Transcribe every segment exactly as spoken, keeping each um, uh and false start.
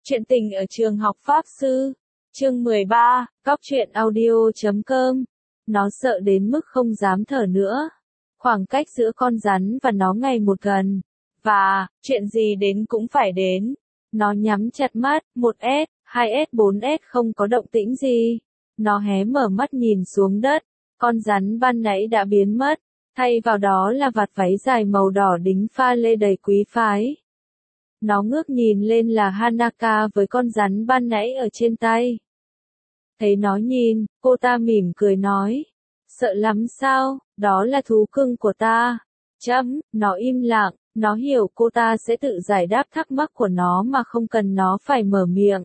Chuyện tình ở trường học Pháp Sư. Chương mười ba, Góc truyện audio chấm com. Nó sợ đến mức không dám thở nữa. Khoảng cách giữa con rắn và nó ngày một gần. Và, chuyện gì đến cũng phải đến. Nó nhắm chặt mắt, một S, hai S, bốn S không có động tĩnh gì. Nó hé mở mắt nhìn xuống đất. Con rắn ban nãy đã biến mất. Thay vào đó là vạt váy dài màu đỏ đính pha lê đầy quý phái. Nó ngước nhìn lên là Hanaka với con rắn ban nãy ở trên tay. Thấy nó nhìn, cô ta mỉm cười nói. Sợ lắm sao, đó là thú cưng của ta. Chấm, nó im lặng, nó hiểu cô ta sẽ tự giải đáp thắc mắc của nó mà không cần nó phải mở miệng.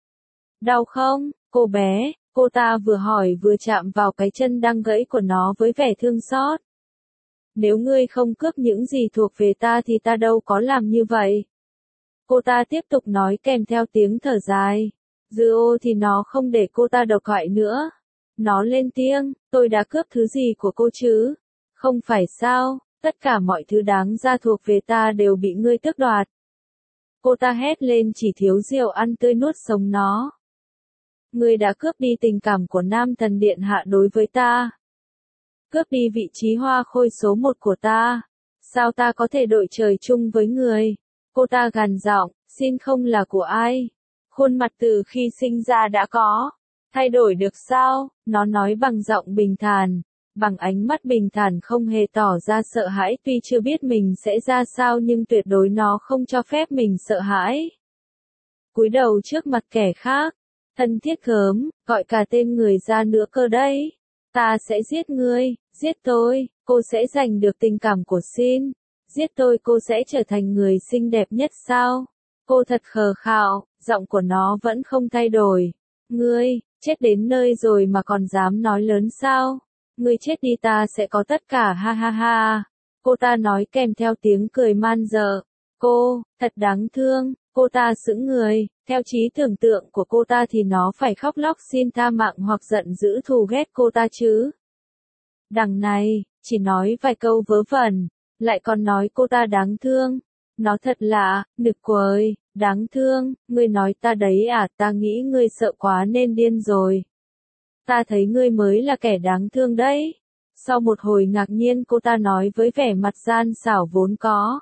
Đau không, cô bé, cô ta vừa hỏi vừa chạm vào cái chân đang gãy của nó với vẻ thương xót. Nếu ngươi không cướp những gì thuộc về ta thì ta đâu có làm như vậy. Cô ta tiếp tục nói kèm theo tiếng thở dài. Dư ô thì nó không để cô ta độc hại nữa. Nó lên tiếng, tôi đã cướp thứ gì của cô chứ? Không phải sao, tất cả mọi thứ đáng ra thuộc về ta đều bị ngươi tước đoạt. Cô ta hét lên chỉ thiếu rượu ăn tươi nuốt sống nó. Ngươi đã cướp đi tình cảm của nam thần điện hạ đối với ta. Cướp đi vị trí hoa khôi số một của ta. Sao ta có thể đội trời chung với người? Cô ta gằn giọng, xin không là của ai? Khuôn mặt từ khi sinh ra đã có. Thay đổi được sao? Nó nói bằng giọng bình thản, bằng ánh mắt bình thản không hề tỏ ra sợ hãi tuy chưa biết mình sẽ ra sao nhưng tuyệt đối nó không cho phép mình sợ hãi. Cúi đầu trước mặt kẻ khác, thân thiết gớm, gọi cả tên người ra nữa cơ đấy. Ta sẽ giết ngươi, giết tôi, cô sẽ giành được tình cảm của Xin. Giết tôi cô sẽ trở thành người xinh đẹp nhất sao? Cô thật khờ khạo, giọng của nó vẫn không thay đổi. Ngươi, chết đến nơi rồi mà còn dám nói lớn sao? Ngươi chết đi ta sẽ có tất cả ha ha ha. Cô ta nói kèm theo tiếng cười man dợ. Cô, thật đáng thương, cô ta sững người, theo trí tưởng tượng của cô ta thì nó phải khóc lóc xin tha mạng hoặc giận dữ thù ghét cô ta chứ. Đằng này, chỉ nói vài câu vớ vẩn. Lại còn nói cô ta đáng thương. Nó thật lạ, nực quời, đáng thương, ngươi nói ta đấy à, ta nghĩ ngươi sợ quá nên điên rồi. Ta thấy ngươi mới là kẻ đáng thương đấy. Sau một hồi ngạc nhiên cô ta nói với vẻ mặt gian xảo vốn có.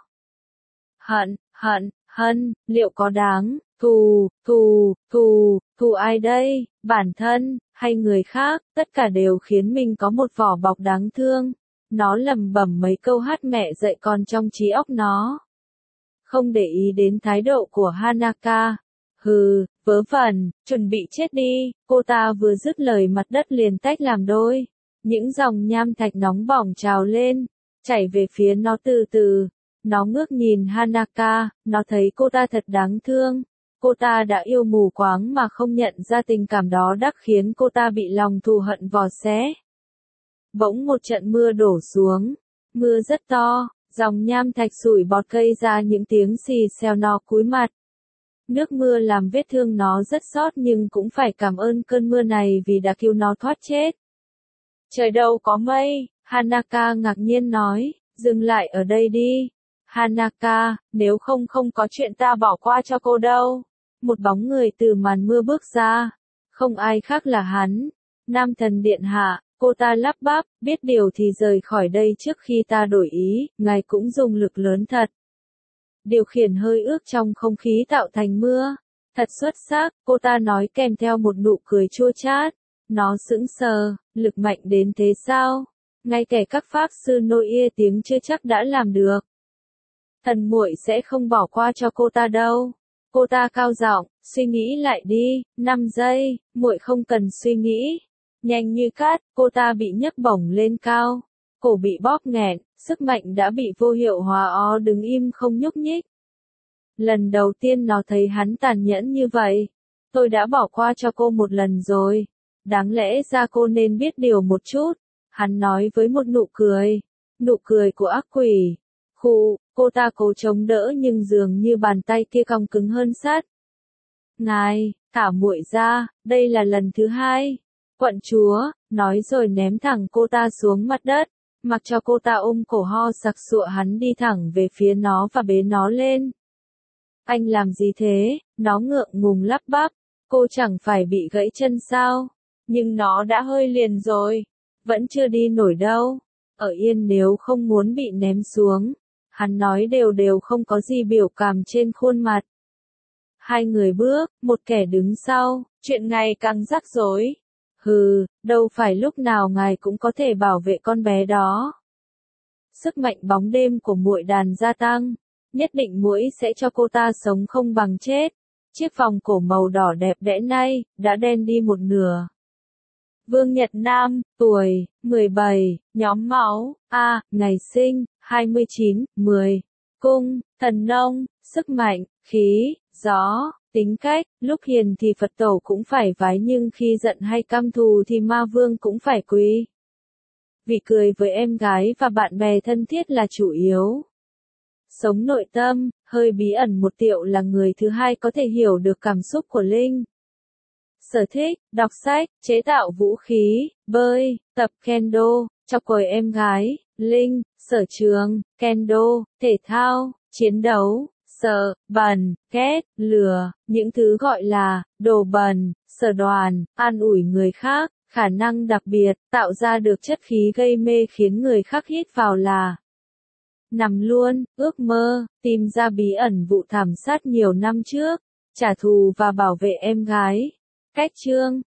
Hận, hận, hận, liệu có đáng, thù, thù, thù, thù ai đây, bản thân, hay người khác, tất cả đều khiến mình có một vỏ bọc đáng thương. Nó lẩm bẩm mấy câu hát mẹ dạy con trong trí óc nó. Không để ý đến thái độ của Hanaka. Hừ, vớ vẩn, chuẩn bị chết đi. Cô ta vừa dứt lời mặt đất liền tách làm đôi. Những dòng nham thạch nóng bỏng trào lên, chảy về phía nó từ từ. Nó ngước nhìn Hanaka, nó thấy cô ta thật đáng thương. Cô ta đã yêu mù quáng mà không nhận ra tình cảm đó đã khiến cô ta bị lòng thù hận vò xé. Bỗng một trận mưa đổ xuống, mưa rất to, dòng nham thạch sủi bọt gây ra những tiếng xì xèo nó cúi mặt. Nước mưa làm vết thương nó rất xót nhưng cũng phải cảm ơn cơn mưa này vì đã cứu nó thoát chết. Trời đâu có mây, Hanaka ngạc nhiên nói, dừng lại ở đây đi. Hanaka, nếu không không có chuyện ta bỏ qua cho cô đâu. Một bóng người từ màn mưa bước ra, không ai khác là hắn, nam thần điện hạ. Cô ta lắp bắp, biết điều thì rời khỏi đây trước khi ta đổi ý, ngài cũng dùng lực lớn thật. Điều khiển hơi ướt trong không khí tạo thành mưa. Thật xuất sắc, cô ta nói kèm theo một nụ cười chua chát. Nó sững sờ, lực mạnh đến thế sao? Ngay kẻ các pháp sư nội y tiếng chưa chắc đã làm được. Thần muội sẽ không bỏ qua cho cô ta đâu. Cô ta cao giọng, suy nghĩ lại đi, năm giây, muội không cần suy nghĩ. Nhanh như cát, cô ta bị nhấc bổng lên cao. Cổ bị bóp nghẹn, sức mạnh đã bị vô hiệu hóa ó đứng im không nhúc nhích. Lần đầu tiên nó thấy hắn tàn nhẫn như vậy. Tôi đã bỏ qua cho cô một lần rồi. Đáng lẽ ra cô nên biết điều một chút. Hắn nói với một nụ cười. Nụ cười của ác quỷ. Khụ, cô ta cố chống đỡ nhưng dường như bàn tay kia cong cứng hơn sắt. Ngài, thả muội ra, đây là lần thứ hai. Quận chúa, nói rồi ném thẳng cô ta xuống mặt đất, mặc cho cô ta ôm cổ ho sặc sụa hắn đi thẳng về phía nó và bế nó lên. Anh làm gì thế? Nó ngượng ngùng lắp bắp. Cô chẳng phải bị gãy chân sao? Nhưng nó đã hơi liền rồi. Vẫn chưa đi nổi đâu. Ở yên nếu không muốn bị ném xuống. Hắn nói đều đều không có gì biểu cảm trên khuôn mặt. Hai người bước, một kẻ đứng sau, chuyện ngày càng rắc rối. Hừ, đâu phải lúc nào ngài cũng có thể bảo vệ con bé đó. Sức mạnh bóng đêm của muội đàn gia tăng, nhất định muội sẽ cho cô ta sống không bằng chết. Chiếc vòng cổ màu đỏ đẹp đẽ này, đã đen đi một nửa. Vương Nhật Nam, tuổi, mười bảy, nhóm máu, A, ngày sinh, hai mươi chín, mười. Cung, thần nông, sức mạnh, khí, gió, tính cách, lúc hiền thì Phật tổ cũng phải vái nhưng khi giận hay căm thù thì ma vương cũng phải quỳ. Vì cười với em gái và bạn bè thân thiết là chủ yếu. Sống nội tâm, hơi bí ẩn một Tiệu là người thứ hai có thể hiểu được cảm xúc của Linh. Sở thích, đọc sách, chế tạo vũ khí, bơi, tập kendo, chọc quời em gái, Linh, sở trường, kendo, thể thao, chiến đấu, sợ, bẩn, ghét, lừa, những thứ gọi là, đồ bẩn, sở đoàn, an ủi người khác, khả năng đặc biệt, tạo ra được chất khí gây mê khiến người khác hít vào là nằm luôn, ước mơ, tìm ra bí ẩn vụ thảm sát nhiều năm trước, trả thù và bảo vệ em gái. Cách chương